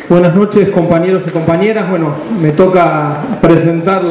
Buenas noches, compañeros y compañeras. Bueno, me toca presentar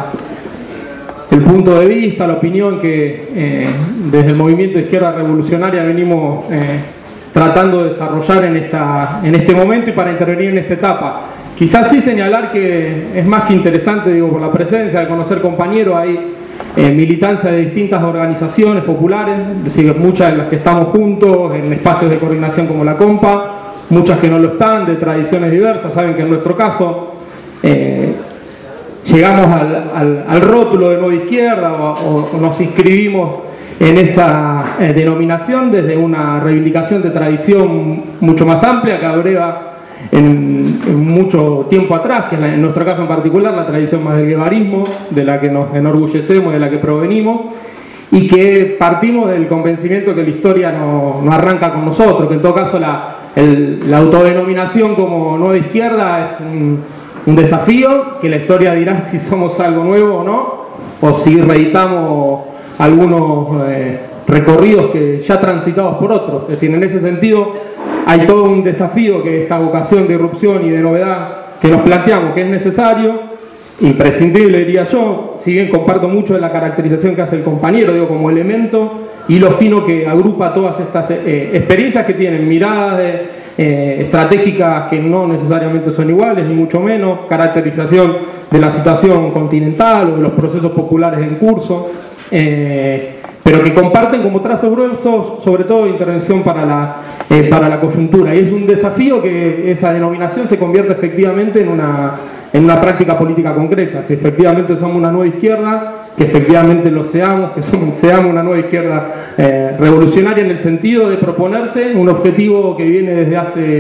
el punto de vista, la opinión que desde el Movimiento de Izquierda Revolucionaria venimos tratando de desarrollar en este momento y para intervenir en esta etapa. Quizás sí señalar que es más que interesante, digo, por la presencia de conocer compañeros, hay militancia de distintas organizaciones populares, es decir, muchas de las que estamos juntos en espacios de coordinación como la Compa, muchas que no lo están, de tradiciones diversas. Saben que en nuestro caso llegamos al rótulo de Nueva Izquierda o nos inscribimos en esa denominación desde una reivindicación de tradición mucho más amplia que abreva en mucho tiempo atrás, que en nuestro caso en particular la tradición más del guevarismo, de la que nos enorgullecemos, de la que provenimos, y que partimos del convencimiento que la historia no arranca con nosotros, que en todo caso la autodenominación como Nueva Izquierda es un desafío, que la historia dirá si somos algo nuevo o no, o si reeditamos algunos recorridos que ya transitados por otros. Es decir, en ese sentido hay todo un desafío que esta vocación de irrupción y de novedad que nos planteamos, que es necesario, imprescindible diría yo, si bien comparto mucho de la caracterización que hace el compañero, digo, como elemento y lo fino que agrupa todas estas experiencias que tienen miradas estratégicas que no necesariamente son iguales, ni mucho menos, caracterización de la situación continental o de los procesos populares en curso, pero que comparten como trazos gruesos, sobre todo intervención para la coyuntura. Y es un desafío que esa denominación se convierta efectivamente en una práctica política concreta. Si efectivamente somos una nueva izquierda, que efectivamente lo seamos, que seamos una nueva izquierda revolucionaria en el sentido de proponerse un objetivo que viene desde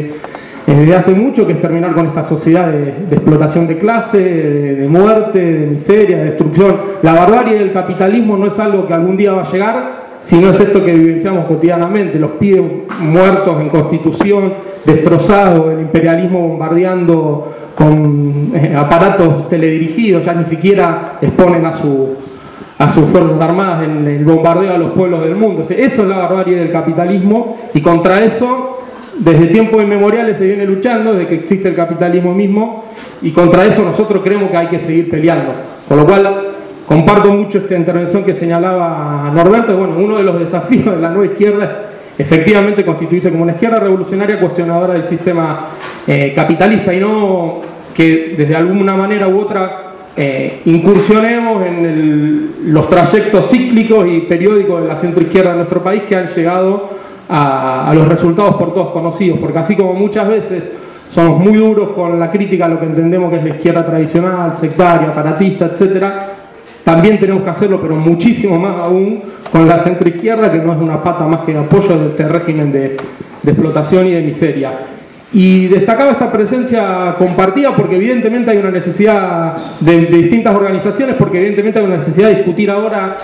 hace mucho, que es terminar con esta sociedad de explotación de clase, de muerte, de miseria, de destrucción. La barbarie del capitalismo no es algo que algún día va a llegar, sino es esto que vivenciamos cotidianamente, los pibes muertos en Constitución, destrozados, el imperialismo bombardeando con aparatos teledirigidos, ya ni siquiera exponen a sus fuerzas armadas en el bombardeo a los pueblos del mundo. O sea, eso es la barbarie del capitalismo, y contra eso desde tiempos inmemoriales se viene luchando, desde que existe el capitalismo mismo, y contra eso nosotros creemos que hay que seguir peleando. Con lo cual comparto mucho esta intervención que señalaba Norberto. Y bueno, uno de los desafíos de la nueva izquierda es efectivamente constituirse como una izquierda revolucionaria cuestionadora del sistema capitalista, y no que desde alguna manera u otra incursionemos en los trayectos cíclicos y periódicos de la centroizquierda de nuestro país, que han llegado a los resultados por todos conocidos, porque así como muchas veces somos muy duros con la crítica a lo que entendemos que es la izquierda tradicional, sectaria, aparatista, etcétera, también tenemos que hacerlo, pero muchísimo más aún, con la centroizquierda, que no es una pata más que de apoyo de este régimen de explotación y de miseria. Y destacaba esta presencia compartida porque evidentemente hay una necesidad de distintas organizaciones, porque evidentemente hay una necesidad de discutir ahora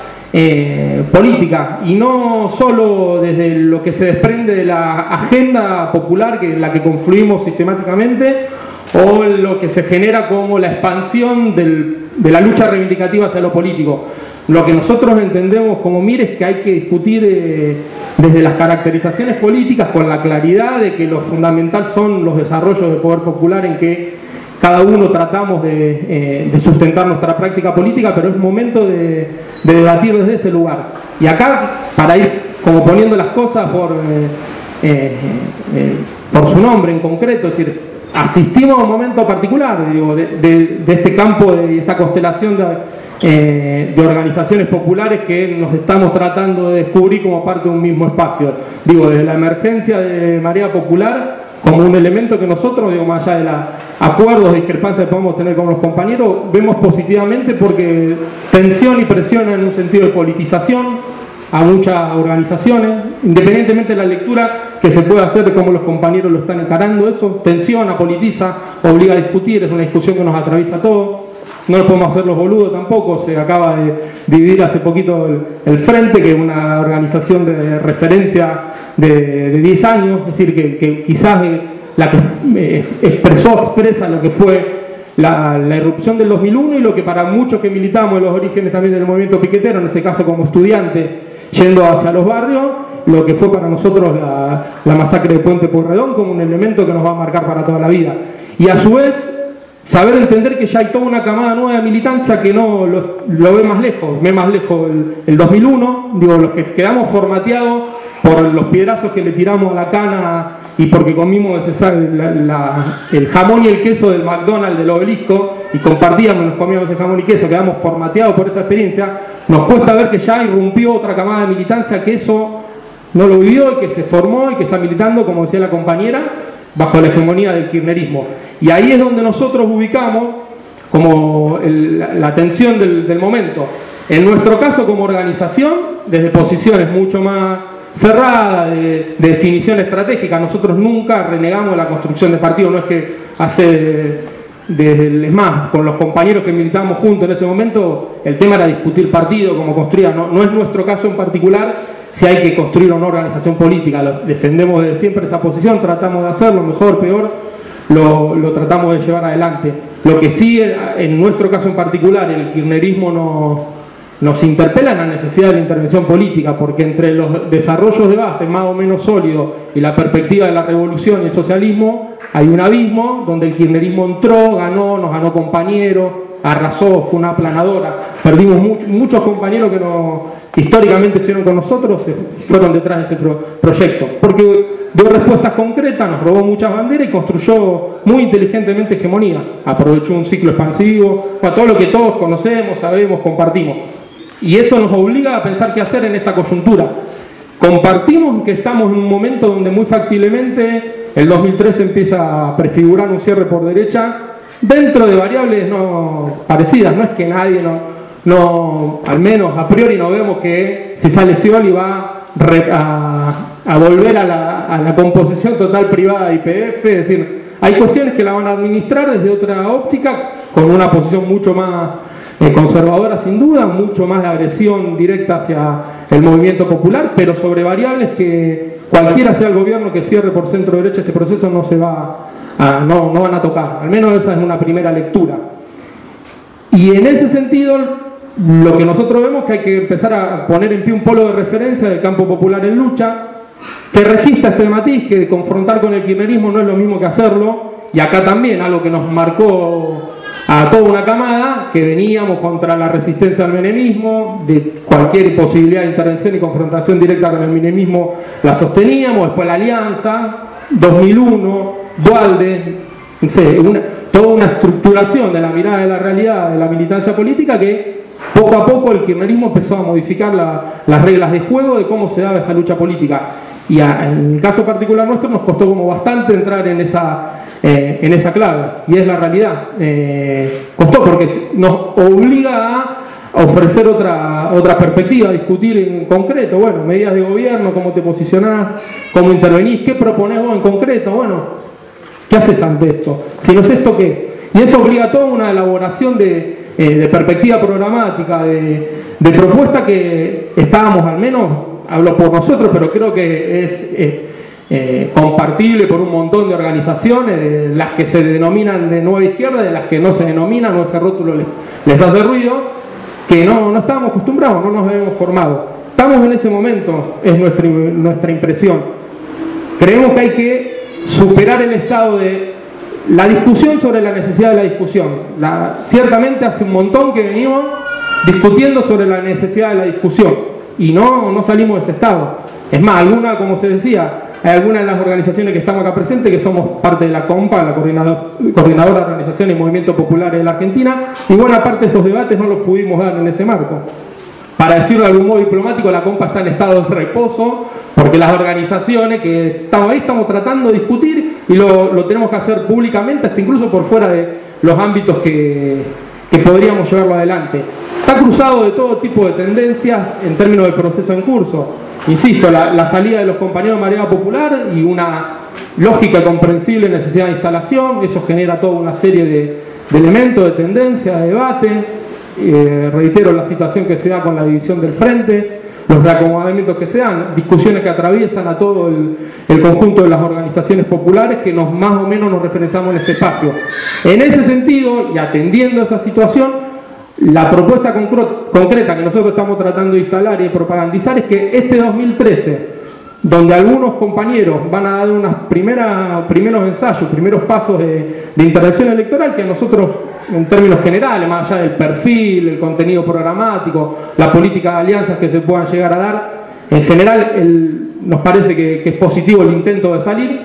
política, y no solo desde lo que se desprende de la agenda popular en la que confluimos sistemáticamente, o lo que se genera como la expansión de la lucha reivindicativa hacia lo político. Lo que nosotros entendemos como MIR es que hay que discutir desde las caracterizaciones políticas, con la claridad de que lo fundamental son los desarrollos de poder popular en que cada uno tratamos de sustentar nuestra práctica política, pero es momento de debatir desde ese lugar. Y acá, para ir como poniendo las cosas por su nombre en concreto, es decir, asistimos a un momento particular, digo, de este campo, de esta constelación de organizaciones populares que nos estamos tratando de descubrir como parte de un mismo espacio. Digo, desde la emergencia de Marea Popular como un elemento que nosotros, digo, más allá de los acuerdos, discrepancias que podemos tener con los compañeros, vemos positivamente, porque tensión y presión en un sentido de politización a muchas organizaciones, independientemente de la lectura que se pueda hacer de cómo los compañeros lo están encarando. Eso tensiona, politiza, obliga a discutir, es una discusión que nos atraviesa a todos. No nos podemos hacer los boludos tampoco. Se acaba de dividir hace poquito el Frente, que es una organización de referencia de 10 años, es decir, que quizás la que expresa lo que fue la irrupción del 2001 y lo que para muchos que militamos en los orígenes también del movimiento piquetero, en ese caso como estudiante yendo hacia los barrios, lo que fue para nosotros la masacre de Puente Pueyrredón, como un elemento que nos va a marcar para toda la vida. y a su vez saber entender que ya hay toda una camada nueva de militancia que no lo ve más lejos el 2001, digo, los que quedamos formateados por los piedrazos que le tiramos a la cana y porque comimos el jamón y el queso del McDonald's del Obelisco y compartíamos, nos comíamos el jamón y queso, quedamos formateados por esa experiencia, nos cuesta ver que ya irrumpió otra camada de militancia que eso no lo vivió y que se formó y que está militando, como decía la compañera, bajo la hegemonía del kirchnerismo. Y ahí es donde nosotros ubicamos como la tensión del momento. En nuestro caso, como organización, desde posiciones mucho más cerradas, de definición estratégica, nosotros nunca renegamos la construcción de partido, no es que es más, con los compañeros que militábamos juntos en ese momento, el tema era discutir partido, cómo construir, no es nuestro caso en particular, si hay que construir una organización política, defendemos desde siempre esa posición, tratamos de hacerlo, mejor, peor, lo tratamos de llevar adelante. Lo que sí, en nuestro caso en particular, el kirchnerismo nos interpela en la necesidad de la intervención política, porque entre los desarrollos de base más o menos sólidos y la perspectiva de la revolución y el socialismo, hay un abismo donde el kirchnerismo entró, nos ganó compañeros, arrasó, fue una aplanadora, perdimos muchos compañeros que históricamente estuvieron con nosotros, fueron detrás de ese proyecto, porque dio respuestas concretas, nos robó muchas banderas y construyó muy inteligentemente hegemonía, aprovechó un ciclo expansivo, todo lo que todos conocemos, sabemos, compartimos, y eso nos obliga a pensar qué hacer en esta coyuntura. Compartimos que estamos en un momento donde muy factiblemente el 2013 empieza a prefigurar un cierre por derecha dentro de variables no parecidas, no es que nadie al menos a priori no vemos que si sale Scioli va a volver a la composición total privada de YPF, es decir, hay cuestiones que la van a administrar desde otra óptica, con una posición mucho más conservadora sin duda, mucho más de agresión directa hacia el movimiento popular, pero sobre variables que cualquiera sea el gobierno que cierre por centro derecha este proceso no van a tocar, al menos esa es una primera lectura. Y en ese sentido, lo que nosotros vemos es que hay que empezar a poner en pie un polo de referencia del campo popular en lucha, que registra este matiz, que confrontar con el kirchnerismo no es lo mismo que hacerlo, y acá también algo que nos marcó a toda una camada, que veníamos contra la resistencia al menemismo, de cualquier posibilidad de intervención y confrontación directa con el menemismo la sosteníamos, después la alianza, 2001, Duhalde, no sé, toda una estructuración de la mirada de la realidad de la militancia política que poco a poco el kirchnerismo empezó a modificar las reglas de juego de cómo se daba esa lucha política. Y en el caso particular nuestro nos costó como bastante entrar en esa clave, y es la realidad. Costó porque nos obliga a ofrecer otra perspectiva, a discutir en concreto, bueno, medidas de gobierno, cómo te posicionás, cómo intervenís, qué proponés vos en concreto, bueno, ¿qué haces ante esto? Si no es esto, ¿qué es? Y eso obliga a toda una elaboración de perspectiva programática, de propuesta que estábamos, al menos, hablo por nosotros, pero creo que es compartible por un montón de organizaciones, de las que se denominan de nueva izquierda, de las que no se denominan, o ese rótulo les hace ruido, que no estábamos acostumbrados, no nos habíamos formado. Estamos en ese momento, es nuestra impresión. Creemos que hay que superar el estado de la discusión sobre la necesidad de la discusión. Ciertamente hace un montón que venimos discutiendo sobre la necesidad de la discusión y no salimos de ese estado. Es más, como se decía, hay algunas de las organizaciones que estamos acá presentes que somos parte de la COMPA, la Coordinadora de Organizaciones y Movimientos Populares de la Argentina, y buena parte de esos debates no los pudimos dar en ese marco. Para decirlo de algún modo diplomático, la COMPA está en estado de reposo, porque las organizaciones que estamos ahí estamos tratando de discutir y lo tenemos que hacer públicamente, hasta incluso por fuera de los ámbitos que podríamos llevarlo adelante. Está cruzado de todo tipo de tendencias en términos del proceso en curso. Insisto, la salida de los compañeros de Marea Popular y una lógica y comprensible necesidad de instalación, eso genera toda una serie de elementos, de tendencias, de debate. Reitero la situación que se da con la división del frente, los reacomodamientos que se dan, discusiones que atraviesan a todo el conjunto de las organizaciones populares que más o menos nos referenciamos en este espacio. En ese sentido, y atendiendo a esa situación, la propuesta concreta que nosotros estamos tratando de instalar y de propagandizar es que este 2013, donde algunos compañeros van a dar unos primeros ensayos, primeros pasos de intervención electoral que a nosotros, en términos generales, más allá del perfil, el contenido programático, la política de alianzas que se puedan llegar a dar, en general nos parece que es positivo el intento de salir,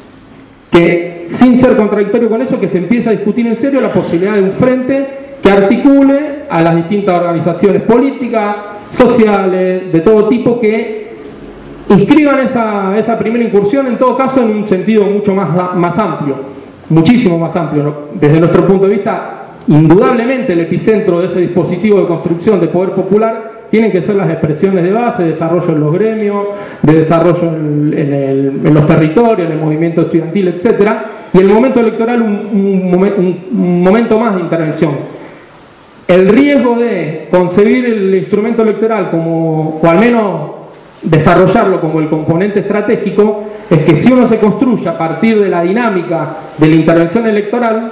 que sin ser contradictorio con eso, que se empiece a discutir en serio la posibilidad de un frente que articule a las distintas organizaciones políticas, sociales, de todo tipo, que inscriban esa primera incursión, en todo caso, en un sentido mucho más amplio, muchísimo más amplio. Desde nuestro punto de vista, indudablemente el epicentro de ese dispositivo de construcción de poder popular tienen que ser las expresiones de base, desarrollo en los gremios, de desarrollo en los territorios, en el movimiento estudiantil, etc. Y el momento electoral un momento más de intervención. El riesgo de concebir el instrumento electoral como, o al menos desarrollarlo como el componente estratégico, es que si uno se construye a partir de la dinámica de la intervención electoral,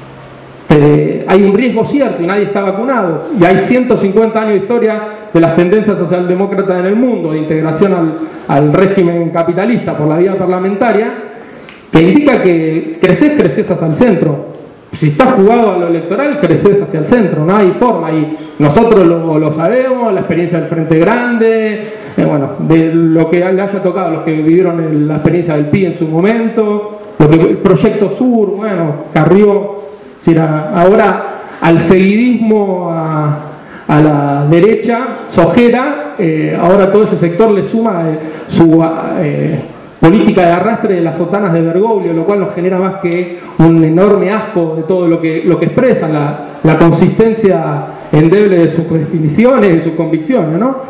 hay un riesgo cierto y nadie está vacunado, y hay 150 años de historia de las tendencias socialdemócratas en el mundo, de integración al régimen capitalista por la vía parlamentaria, que indica que creces hacia el centro. Si estás jugado a lo electoral, creces hacia el centro, no hay forma, y nosotros lo sabemos, la experiencia del Frente Grande, bueno, de lo que le haya tocado, los que vivieron la experiencia del PI en su momento, el Proyecto Sur, bueno, Carrió. Ahora al seguidismo a la derecha sojera, ahora todo ese sector le suma su política de arrastre de las sotanas de Bergoglio, lo cual nos genera más que un enorme asco de todo lo que expresa, la consistencia endeble de sus definiciones, de sus convicciones, ¿no?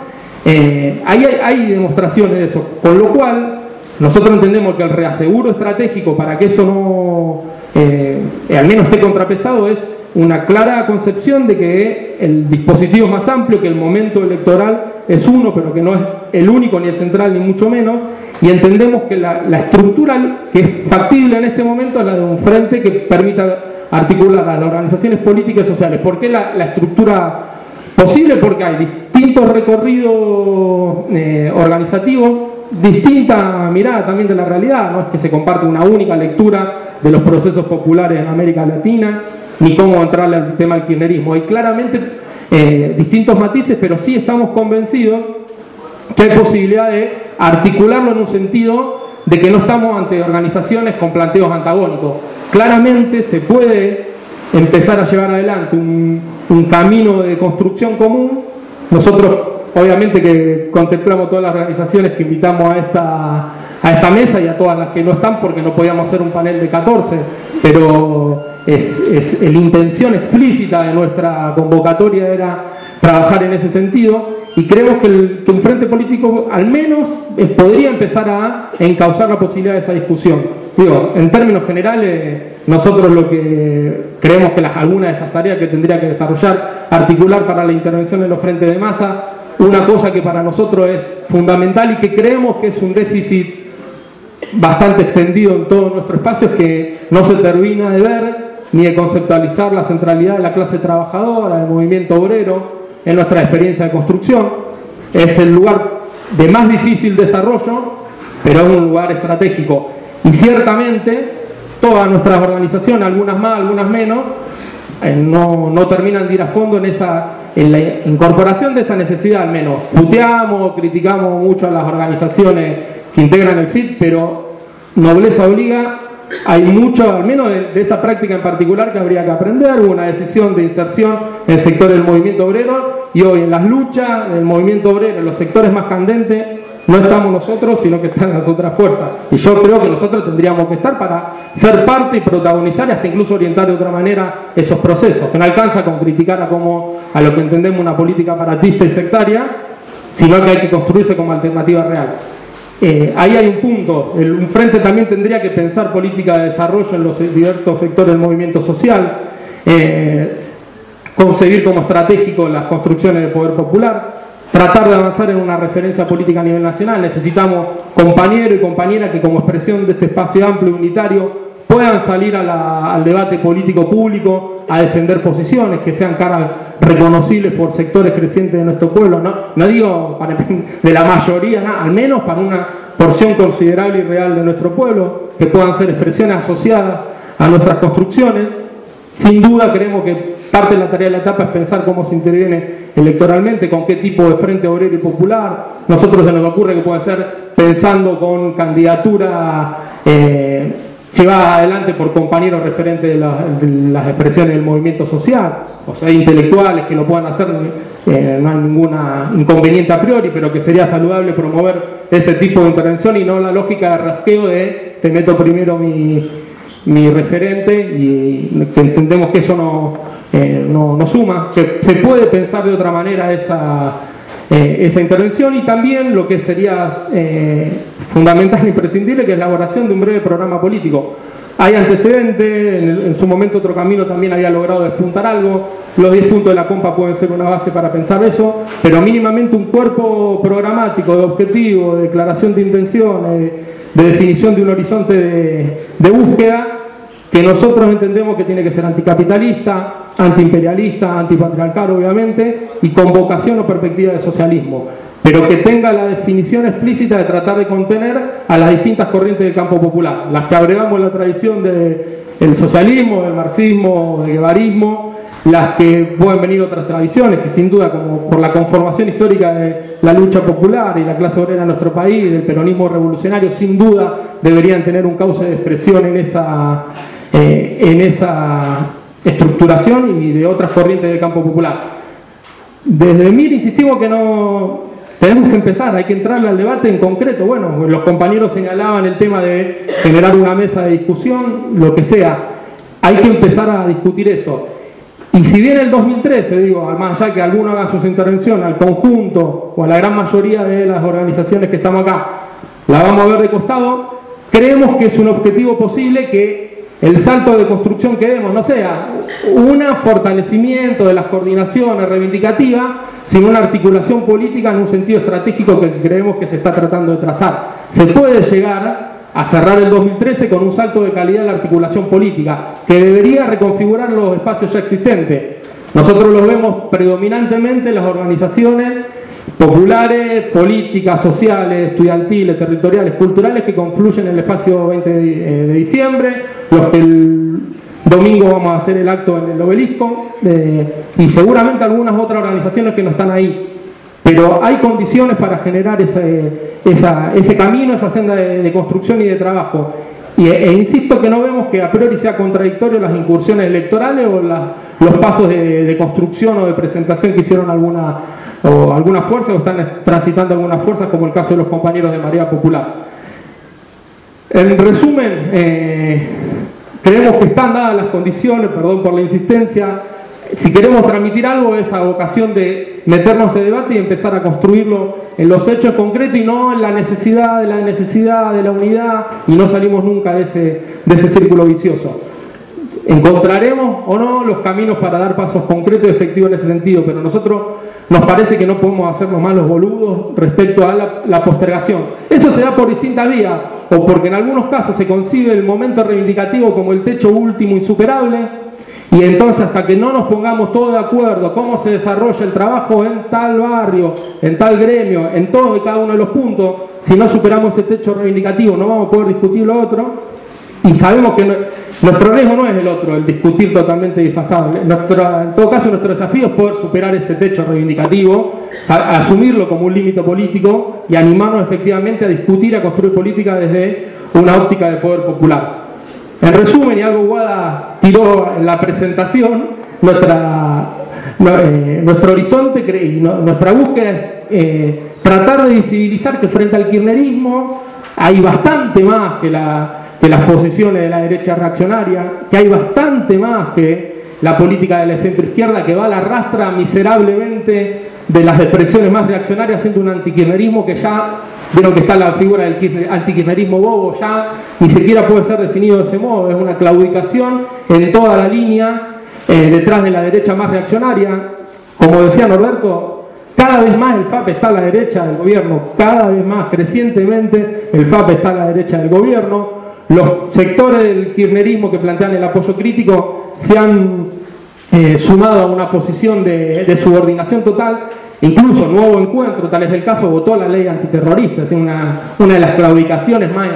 Hay demostraciones de eso, con lo cual nosotros entendemos que el reaseguro estratégico para que eso no al menos esté contrapesado es una clara concepción de que el dispositivo es más amplio, que el momento electoral es uno, pero que no es el único ni el central ni mucho menos, y entendemos que la estructura que es factible en este momento es la de un frente que permita articular a las organizaciones políticas y sociales. ¿Por qué la estructura posible? Porque hay distintos recorridos organizativos, distinta mirada también de la realidad, no es que se comparte una única lectura de los procesos populares en América Latina, ni cómo entrarle al tema del kirchnerismo. Hay claramente distintos matices, pero sí estamos convencidos que hay posibilidad de articularlo en un sentido de que no estamos ante organizaciones con planteos antagónicos. Claramente se puede empezar a llevar adelante un camino de construcción común. Nosotros obviamente que contemplamos todas las organizaciones que invitamos a esta mesa y a todas las que no están, porque no podíamos hacer un panel de 14, pero la intención explícita de nuestra convocatoria era trabajar en ese sentido, y creemos que un frente político al menos podría empezar a encauzar la posibilidad de esa discusión. Digo, en términos generales, nosotros lo que creemos que algunas de esas tareas que tendría que desarrollar, articular para la intervención en los frentes de masa, una cosa que para nosotros es fundamental y que creemos que es un déficit bastante extendido en todo nuestro espacio, es que no se termina de ver ni de conceptualizar la centralidad de la clase trabajadora, del movimiento obrero en nuestra experiencia de construcción. Es el lugar de más difícil desarrollo, pero es un lugar estratégico, y ciertamente todas nuestras organizaciones, algunas más, algunas menos, no terminan de ir a fondo en la incorporación de esa necesidad. Al menos puteamos, criticamos mucho a las organizaciones que integran el FIT, pero nobleza obliga, hay mucho, al menos de esa práctica en particular, que habría que aprender. Hubo una decisión de inserción en el sector del movimiento obrero, y hoy en las luchas del movimiento obrero, en los sectores más candentes, no estamos nosotros, sino que están las otras fuerzas. Y yo creo que nosotros tendríamos que estar para ser parte y protagonizar, y hasta incluso orientar de otra manera esos procesos, que no alcanza con criticar a lo que entendemos una política aparatista y sectaria, sino que hay que construirse como alternativa real. Ahí hay un punto. Un frente también tendría que pensar política de desarrollo en los diversos sectores del movimiento social, concebir como estratégico las construcciones de poder popular, tratar de avanzar en una referencia política a nivel nacional. Necesitamos compañeros y compañeras que, como expresión de este espacio amplio y unitario, puedan salir al debate político público, a defender posiciones que sean caras reconocibles por sectores crecientes de nuestro pueblo, no digo de la mayoría, al menos para una porción considerable y real de nuestro pueblo, que puedan ser expresiones asociadas a nuestras construcciones. Sin duda creemos que parte de la tarea de la etapa es pensar cómo se interviene electoralmente, con qué tipo de frente obrero y popular. Nosotros se nos ocurre que puede ser pensando con candidatura llevada adelante por compañeros referentes de las expresiones del movimiento social, o sea, intelectuales que lo puedan hacer, no hay ninguna inconveniente a priori, pero que sería saludable promover ese tipo de intervención y no la lógica de rasqueo de te meto primero mi referente, y entendemos que eso no suma, que se puede pensar de otra manera esa intervención, y también lo que sería fundamental e imprescindible, que es la elaboración de un breve programa político. Hay antecedentes, en su momento Otro Camino también había logrado despuntar algo, los 10 puntos de la compa pueden ser una base para pensar eso, pero mínimamente un cuerpo programático de objetivos, de declaración de intenciones, de definición de un horizonte de búsqueda, que nosotros entendemos que tiene que ser anticapitalista, antiimperialista, antipatriarcal obviamente, y con vocación o perspectiva de socialismo, pero que tenga la definición explícita de tratar de contener a las distintas corrientes del campo popular, las que abregamos la tradición del socialismo, del marxismo, del guevarismo, las que pueden venir otras tradiciones, que sin duda, como por la conformación histórica de la lucha popular y la clase obrera en nuestro país, del peronismo revolucionario, sin duda deberían tener un cauce de expresión en esa estructuración, y de otras corrientes del campo popular. Desde MIR insistimos que no tenemos que empezar, hay que entrar al debate en concreto. Bueno, los compañeros señalaban el tema de generar una mesa de discusión, lo que sea, hay que empezar a discutir eso. Y si bien el 2013, digo, más allá que alguno haga sus intervenciones, al conjunto o a la gran mayoría de las organizaciones que estamos acá la vamos a ver de costado, creemos que es un objetivo posible que el salto de construcción que demos no sea un fortalecimiento de las coordinaciones reivindicativas, sino una articulación política en un sentido estratégico que creemos que se está tratando de trazar. Se puede llegar a cerrar el 2013 con un salto de calidad en la articulación política, que debería reconfigurar los espacios ya existentes. Nosotros los vemos predominantemente en las organizaciones populares, políticas, sociales, estudiantiles, territoriales, culturales, que confluyen en el espacio 20 de diciembre, los que el domingo vamos a hacer el acto en el Obelisco, y seguramente algunas otras organizaciones que no están ahí. Pero hay condiciones para generar ese camino, esa senda de construcción y de trabajo. E insisto que no vemos que a priori sea contradictorio las incursiones electorales o los pasos de construcción o de presentación que hicieron algunas fuerzas o están transitando algunas fuerzas, como el caso de los compañeros de Marea Popular. En resumen, creemos que están dadas las condiciones, perdón por la insistencia. Si queremos transmitir algo, esa vocación de meternos en debate y empezar a construirlo en los hechos concretos y no en la necesidad de la unidad, y no salimos nunca de ese círculo vicioso. Encontraremos o no los caminos para dar pasos concretos y efectivos en ese sentido, pero nosotros nos parece que no podemos hacernos más los boludos respecto a la postergación. Eso se da por distintas vías, o porque en algunos casos se concibe el momento reivindicativo como el techo último insuperable, y entonces hasta que no nos pongamos todos de acuerdo cómo se desarrolla el trabajo en tal barrio, en tal gremio, en todos y cada uno de los puntos, si no superamos ese techo reivindicativo no vamos a poder discutir lo otro, y sabemos que nuestro riesgo no es el otro, el discutir totalmente disfrazado. En todo caso nuestro desafío es poder superar ese techo reivindicativo, asumirlo como un límite político y animarnos efectivamente a discutir, a construir política desde una óptica del poder popular. En resumen, y algo Guada tiró en la presentación, nuestro horizonte y nuestra búsqueda es tratar de visibilizar que frente al kirchnerismo hay bastante más que las posiciones de la derecha reaccionaria, que hay bastante más que la política de la centroizquierda, que va a la rastra miserablemente de las expresiones más reaccionarias, haciendo un antikirchnerismo que ya vieron que está la figura del antikirchnerismo bobo, ya ni siquiera puede ser definido de ese modo, es una claudicación en toda la línea detrás de la derecha más reaccionaria. Como decía Norberto, cada vez más el FAP está a la derecha del gobierno, cada vez más crecientemente el FAP está a la derecha del gobierno. los sectores del kirchnerismo que plantean el apoyo crítico se han sumado a una posición de subordinación total. Incluso Nuevo Encuentro, tal es el caso, votó la ley antiterrorista, es una de las claudicaciones más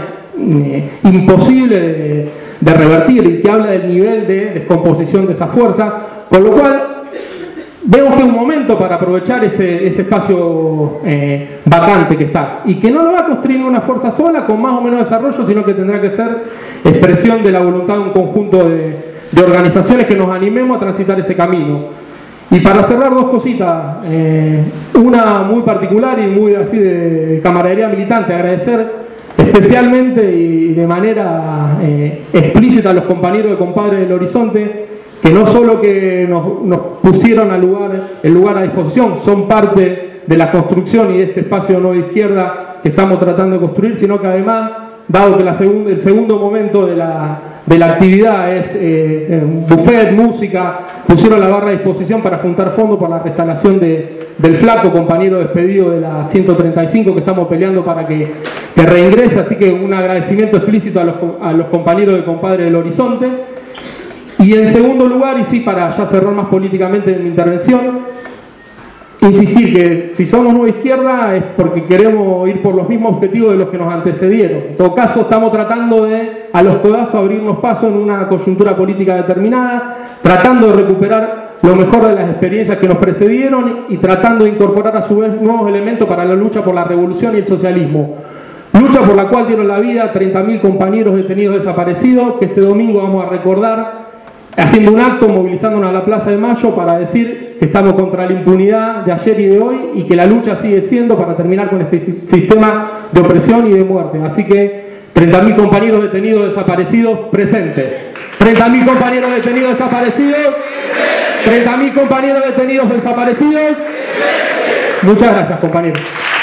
imposibles de revertir y que habla del nivel de descomposición de esa fuerza, con lo cual vemos que es un momento para aprovechar ese espacio vacante que está y que no lo va a construir una fuerza sola con más o menos desarrollo, sino que tendrá que ser expresión de la voluntad de un conjunto de organizaciones que nos animemos a transitar ese camino. Y para cerrar, dos cositas, una muy particular y muy así de camaradería militante, agradecer especialmente y de manera explícita a los compañeros de Compadres del Horizonte, que no solo que nos pusieron el lugar a disposición, son parte de la construcción y de este espacio no de izquierda que estamos tratando de construir, sino que además, dado que el segundo momento de la actividad es buffet, música, pusieron la barra a disposición para juntar fondos por la restauración del Flaco, compañero despedido de la 135 que estamos peleando para que reingrese, así que un agradecimiento explícito a los compañeros de Compadre del Horizonte. Y en segundo lugar, y sí, para ya cerrar más políticamente mi intervención, insistir que si somos nueva izquierda es porque queremos ir por los mismos objetivos de los que nos antecedieron. En todo caso, estamos tratando de, a los codazos, abrirnos paso en una coyuntura política determinada, tratando de recuperar lo mejor de las experiencias que nos precedieron y tratando de incorporar a su vez nuevos elementos para la lucha por la revolución y el socialismo. Lucha por la cual dieron la vida 30.000 compañeros detenidos desaparecidos, que este domingo vamos a recordar haciendo un acto, movilizándonos a la Plaza de Mayo para decir que estamos contra la impunidad de ayer y de hoy y que la lucha sigue siendo para terminar con este sistema de opresión y de muerte. Así que 30.000 compañeros detenidos desaparecidos presentes. 30.000 compañeros detenidos desaparecidos. 30.000 compañeros detenidos desaparecidos. Muchas gracias, compañeros.